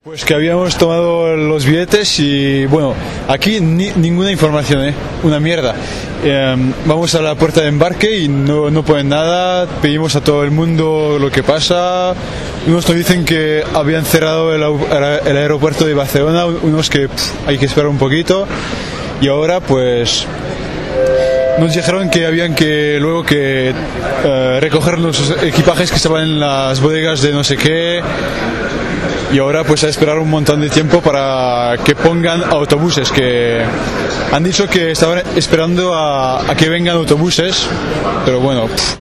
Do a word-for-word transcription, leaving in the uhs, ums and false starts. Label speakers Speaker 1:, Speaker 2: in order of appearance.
Speaker 1: Pues que habíamos tomado los billetes y bueno, aquí ni, ninguna información, ¿eh? Una mierda. Eh, vamos a la puerta de embarque y no, no ponen nada, pedimos a todo el mundo lo que pasa. Unos nos dicen que habían cerrado el, el aeropuerto de Barcelona, unos que pff, hay que esperar un poquito. Y ahora pues nos dijeron que habían que luego que eh, recoger los equipajes que estaban en las bodegas de no sé qué. Y ahora pues a esperar un montón de tiempo para que pongan autobuses, que han dicho que estaban esperando a, a que vengan autobuses, pero bueno. Pff.